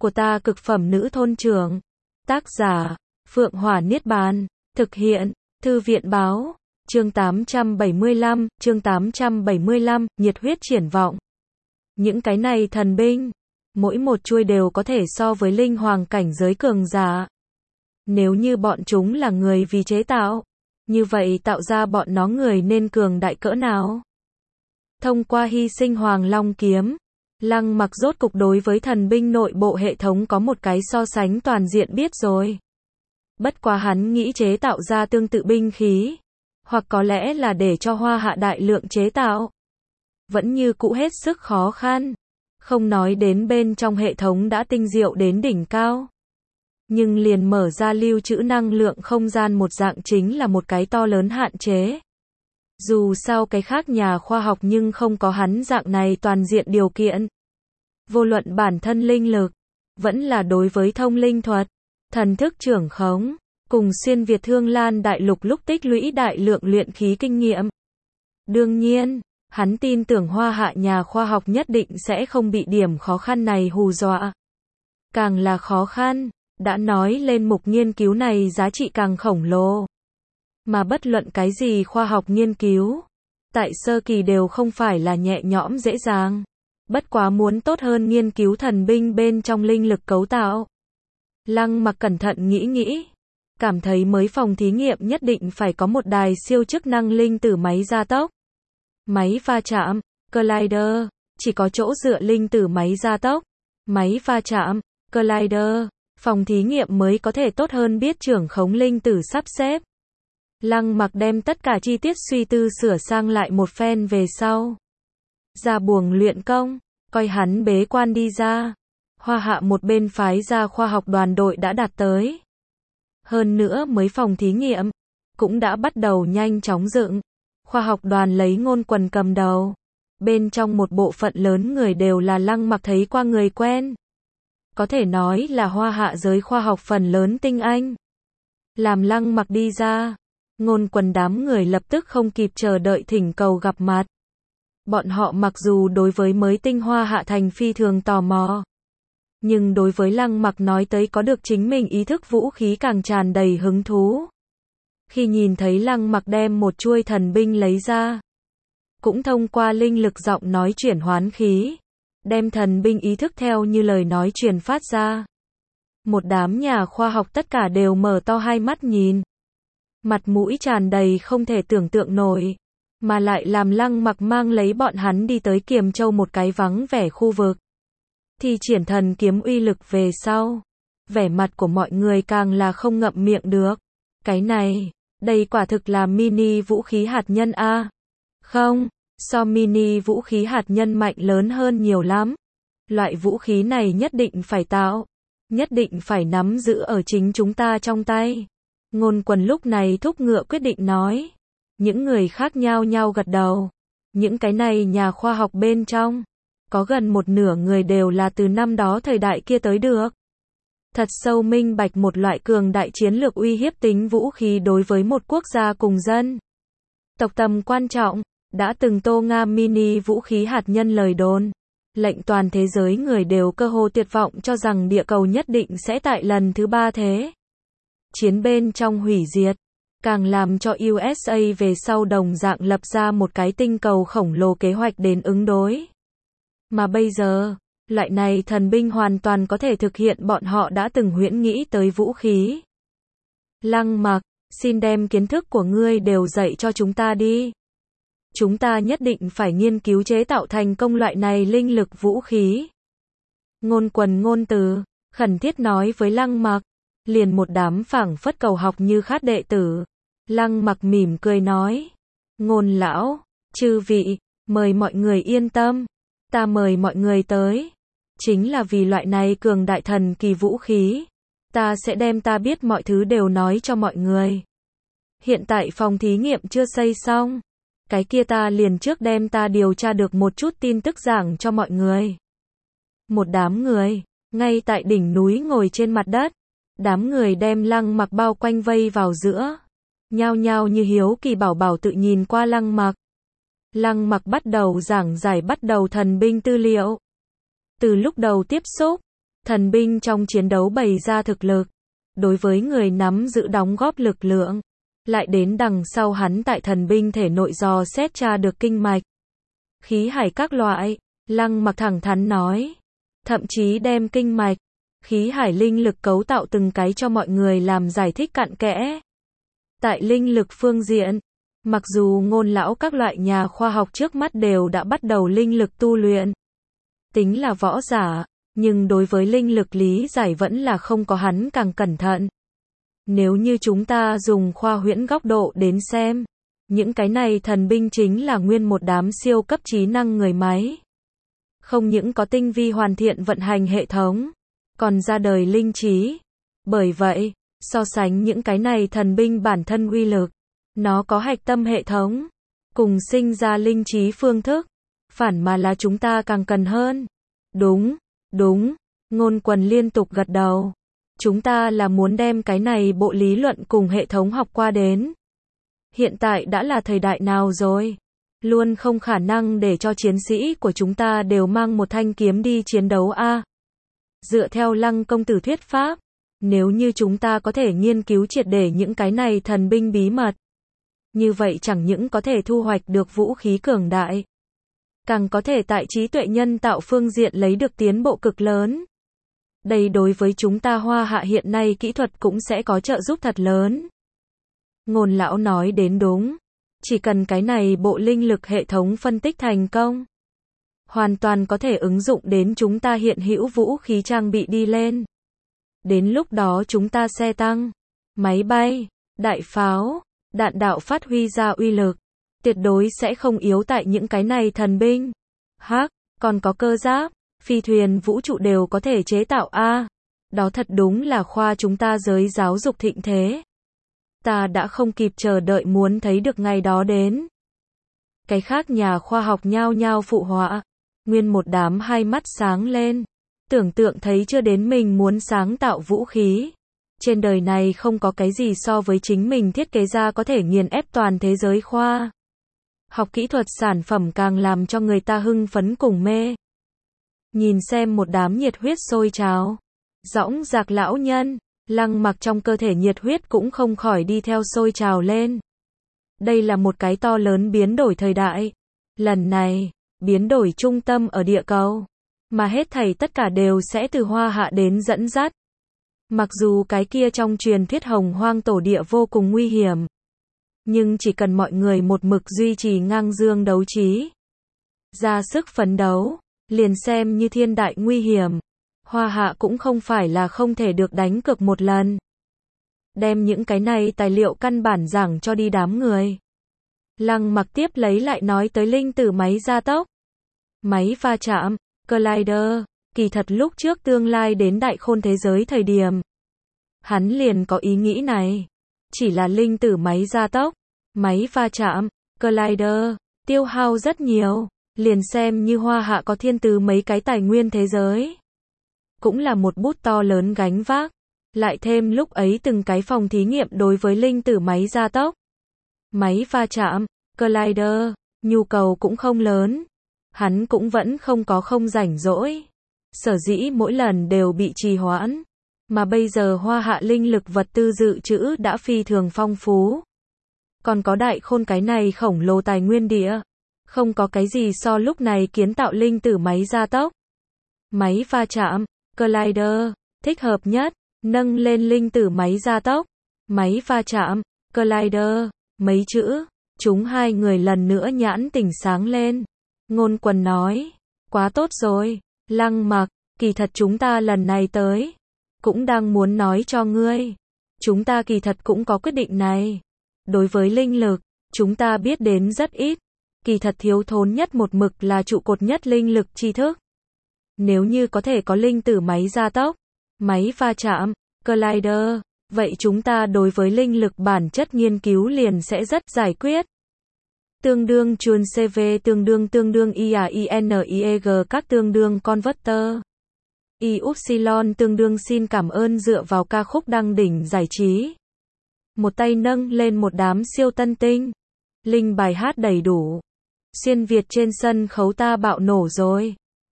của ta cực phẩm nữ thôn trưởng. Tác giả, Phượng Hỏa Niết Bàn. Thực hiện, Thư viện báo. Chương 875, nhiệt huyết triển vọng. Những cái này thần binh, mỗi một chuôi đều có thể so với linh hoàng cảnh giới cường giả. Nếu như bọn chúng là người vì chế tạo, như vậy tạo ra bọn nó người nên cường đại cỡ nào? Thông qua hy sinh Hoàng Long kiếm, Lăng Mặc rốt cục đối với thần binh nội bộ hệ thống có một cái so sánh toàn diện biết rồi. Bất quá hắn nghĩ chế tạo ra tương tự binh khí, hoặc có lẽ là để cho Hoa Hạ đại lượng chế tạo, vẫn như cũ hết sức khó khăn. Không nói đến bên trong hệ thống đã tinh diệu đến đỉnh cao, nhưng liền mở ra lưu trữ năng lượng không gian một dạng chính là một cái to lớn hạn chế. Dù sao cái khác nhà khoa học nhưng không có hắn dạng này toàn diện điều kiện. Vô luận bản thân linh lực, vẫn là đối với thông linh thuật, thần thức trưởng khống, cùng xuyên Việt Thương Lan đại lục lúc tích lũy đại lượng luyện khí kinh nghiệm. Đương nhiên, hắn tin tưởng Hoa Hạ nhà khoa học nhất định sẽ không bị điểm khó khăn này hù dọa. Càng là khó khăn, đã nói lên mục nghiên cứu này giá trị càng khổng lồ. Mà bất luận cái gì khoa học nghiên cứu, tại sơ kỳ đều không phải là nhẹ nhõm dễ dàng. Bất quá muốn tốt hơn nghiên cứu thần binh bên trong linh lực cấu tạo. Lăng Mặc cẩn thận nghĩ, cảm thấy mới phòng thí nghiệm nhất định phải có một đài siêu chức năng linh tử máy gia tốc. Máy va chạm, collider, chỉ có chỗ dựa linh tử máy gia tốc, máy va chạm, collider, phòng thí nghiệm mới có thể tốt hơn biết trưởng khống linh tử sắp xếp. Lăng Mặc đem tất cả chi tiết suy tư sửa sang lại một phen về sau. Ra buồng luyện công, coi hắn bế quan đi ra. Hoa Hạ một bên phái ra khoa học đoàn đội đã đạt tới. Hơn nữa mới phòng thí nghiệm, cũng đã bắt đầu nhanh chóng dựng. Khoa học đoàn lấy Ngôn Quần cầm đầu. Bên trong một bộ phận lớn người đều là Lăng Mặc thấy qua người quen. Có thể nói là Hoa Hạ giới khoa học phần lớn tinh anh. Làm Lăng Mặc đi ra, Ngôn Quần đám người lập tức không kịp chờ đợi thỉnh cầu gặp mặt. Bọn họ mặc dù đối với mới tinh Hoa Hạ thành phi thường tò mò, nhưng đối với Lăng Mặc nói tới có được chính mình ý thức vũ khí càng tràn đầy hứng thú. Khi nhìn thấy Lăng Mặc đem một chuôi thần binh lấy ra, cũng thông qua linh lực giọng nói chuyển hoán khí, đem thần binh ý thức theo như lời nói truyền phát ra. Một đám nhà khoa học tất cả đều mở to hai mắt nhìn. Mặt mũi tràn đầy không thể tưởng tượng nổi, mà lại làm Lăng Mặc mang lấy bọn hắn đi tới Kiềm Châu một cái vắng vẻ khu vực. Thì triển thần kiếm uy lực về sau, vẻ mặt của mọi người càng là không ngậm miệng được. Cái này, đây quả thực là mini vũ khí hạt nhân a. Không, so mini vũ khí hạt nhân mạnh lớn hơn nhiều lắm. Loại vũ khí này nhất định phải tạo, nhất định phải nắm giữ ở chính chúng ta trong tay. Ngôn Quần lúc này thúc ngựa quyết định nói. Những người khác nhao nhao gật đầu. Những cái này nhà khoa học bên trong, có gần một nửa người đều là từ năm đó thời đại kia tới được. Thật sâu minh bạch một loại cường đại chiến lược uy hiếp tính vũ khí đối với một quốc gia cùng dân tộc tầm quan trọng, đã từng tô Nga mini vũ khí hạt nhân lời đồn, lệnh toàn thế giới người đều cơ hồ tuyệt vọng cho rằng địa cầu nhất định sẽ tại lần thứ 3 thế chiến bên trong hủy diệt, càng làm cho USA về sau đồng dạng lập ra một cái tinh cầu khổng lồ kế hoạch đến ứng đối. Mà bây giờ, loại này thần binh hoàn toàn có thể thực hiện bọn họ đã từng huyễn nghĩ tới vũ khí. Lăng Mặc, xin đem kiến thức của ngươi đều dạy cho chúng ta đi. Chúng ta nhất định phải nghiên cứu chế tạo thành công loại này linh lực vũ khí. Ngôn Quần ngôn từ, khẩn thiết nói với Lăng Mặc, liền một đám phảng phất cầu học như khát đệ tử. Lăng Mặc mỉm cười nói, Ngôn lão, chư vị, mời mọi người yên tâm, ta mời mọi người tới, chính là vì loại này cường đại thần kỳ vũ khí, ta sẽ đem ta biết mọi thứ đều nói cho mọi người. Hiện tại phòng thí nghiệm chưa xây xong, cái kia ta liền trước đem ta điều tra được một chút tin tức giảng cho mọi người. Một đám người, ngay tại đỉnh núi ngồi trên mặt đất, đám người đem Lăng Mặc bao quanh vây vào giữa. Nhao nhao như hiếu kỳ bảo bảo tự nhìn qua Lăng Mặc. Lăng Mặc bắt đầu giảng giải bắt đầu thần binh tư liệu. Từ lúc đầu tiếp xúc, Thần binh trong chiến đấu bày ra thực lực. Đối với người nắm giữ đóng góp lực lượng. Lại đến đằng sau hắn tại thần binh thể nội dò xét tra được kinh mạch. Khí hải các loại. Lăng Mặc thẳng thắn nói. Thậm chí đem kinh mạch. Khí hải linh lực cấu tạo từng cái cho mọi người làm giải thích cặn kẽ. Tại linh lực phương diện. Mặc dù Ngôn lão các loại nhà khoa học trước mắt đều đã bắt đầu linh lực tu luyện. Tính là võ giả. Nhưng đối với linh lực lý giải vẫn là không có hắn càng cẩn thận. Nếu như chúng ta dùng khoa huyễn góc độ đến xem, những cái này thần binh chính là nguyên một đám siêu cấp trí năng người máy. Không những có tinh vi hoàn thiện vận hành hệ thống, còn ra đời linh trí. Bởi vậy, so sánh những cái này thần binh bản thân uy lực, nó có hạch tâm hệ thống, cùng sinh ra linh trí phương thức, phản mà là chúng ta càng cần hơn. Đúng. Ngôn Quần liên tục gật đầu. Chúng ta là muốn đem cái này bộ lý luận cùng hệ thống học qua đến. Hiện tại đã là thời đại nào rồi? Luôn không khả năng để cho chiến sĩ của chúng ta đều mang một thanh kiếm đi chiến đấu a. Dựa theo Lăng công tử thuyết pháp, nếu như chúng ta có thể nghiên cứu triệt để những cái này thần binh bí mật, như vậy chẳng những có thể thu hoạch được vũ khí cường đại, càng có thể tại trí tuệ nhân tạo phương diện lấy được tiến bộ cực lớn. Đây đối với chúng ta Hoa Hạ hiện nay kỹ thuật cũng sẽ có trợ giúp thật lớn. Ngôn lão nói đến đúng. Chỉ cần cái này bộ linh lực hệ thống phân tích thành công, hoàn toàn có thể ứng dụng đến chúng ta hiện hữu vũ khí trang bị đi lên. Đến lúc đó chúng ta xe tăng, máy bay, đại pháo, đạn đạo phát huy ra uy lực, tuyệt đối sẽ không yếu tại những cái này thần binh. Còn có cơ giáp, phi thuyền vũ trụ đều có thể chế tạo a. Đó thật đúng là khoa chúng ta giới giáo dục thịnh thế. Ta đã không kịp chờ đợi muốn thấy được ngày đó đến. Cái khác nhà khoa học nhao nhao phụ họa. Nguyên một đám hai mắt sáng lên. Tưởng tượng thấy chưa đến mình muốn sáng tạo vũ khí. Trên đời này không có cái gì so với chính mình thiết kế ra có thể nghiền ép toàn thế giới khoa học kỹ thuật sản phẩm càng làm cho người ta hưng phấn cùng mê. Nhìn xem một đám nhiệt huyết sôi trào, dõng dạc lão nhân, Lăng Mặc trong cơ thể nhiệt huyết cũng không khỏi đi theo sôi trào lên. Đây là một cái to lớn biến đổi thời đại. Lần này, biến đổi trung tâm ở địa cầu, mà hết thảy tất cả đều sẽ từ Hoa Hạ đến dẫn dắt. Mặc dù cái kia trong truyền thuyết Hồng Hoang tổ địa vô cùng nguy hiểm, nhưng chỉ cần mọi người một mực duy trì ngang dương đấu trí, ra sức phấn đấu, liền xem như thiên đại nguy hiểm, Hoa Hạ cũng không phải là không thể được đánh cược một lần. Đem những cái này tài liệu căn bản giảng cho đi đám người. Lăng Mặc tiếp lấy lại nói tới linh tử máy gia tốc, máy va chạm, Collider. Kỳ thật lúc trước tương lai đến đại khôn thế giới thời điểm, hắn liền có ý nghĩ này. Chỉ là linh tử máy gia tốc, máy va chạm, Collider, tiêu hao rất nhiều, liền xem như Hoa Hạ có thiên tứ mấy cái tài nguyên thế giới, cũng là một bút to lớn gánh vác. Lại thêm lúc ấy từng cái phòng thí nghiệm đối với linh tử máy gia tốc, máy va chạm, Collider, nhu cầu cũng không lớn. Hắn cũng vẫn không rảnh rỗi. Sở dĩ mỗi lần đều bị trì hoãn. Mà bây giờ Hoa Hạ linh lực vật tư dự trữ đã phi thường phong phú. Còn có đại khôn cái này khổng lồ tài nguyên địa. Không có cái gì so lúc này kiến tạo linh tử máy gia tốc, máy va chạm, Collider, thích hợp nhất. Nâng lên linh tử máy gia tốc, máy va chạm, Collider, mấy chữ. Chúng hai người lần nữa nhãn tỉnh sáng lên. Ngôn Quần nói, quá tốt rồi, Lăng Mặc, kỳ thật chúng ta lần này tới, cũng đang muốn nói cho ngươi. Chúng ta kỳ thật cũng có quyết định này. Đối với linh lực, chúng ta biết đến rất ít. Kỳ thật thiếu thốn nhất một mực là trụ cột nhất linh lực tri thức. Nếu như có thể có linh tử máy gia tốc, máy va chạm, Collider, vậy chúng ta đối với linh lực bản chất nghiên cứu liền sẽ rất giải quyết. Tương đương chuồn CV tương đương IAINIEG các tương đương converter. Y-upsilon tương đương xin cảm ơn dựa vào ca khúc đăng đỉnh giải trí. Một tay nâng lên một đám siêu tân tinh. Linh bài hát đầy đủ. Xuyên Việt trên sân khấu ta bạo nổ rồi.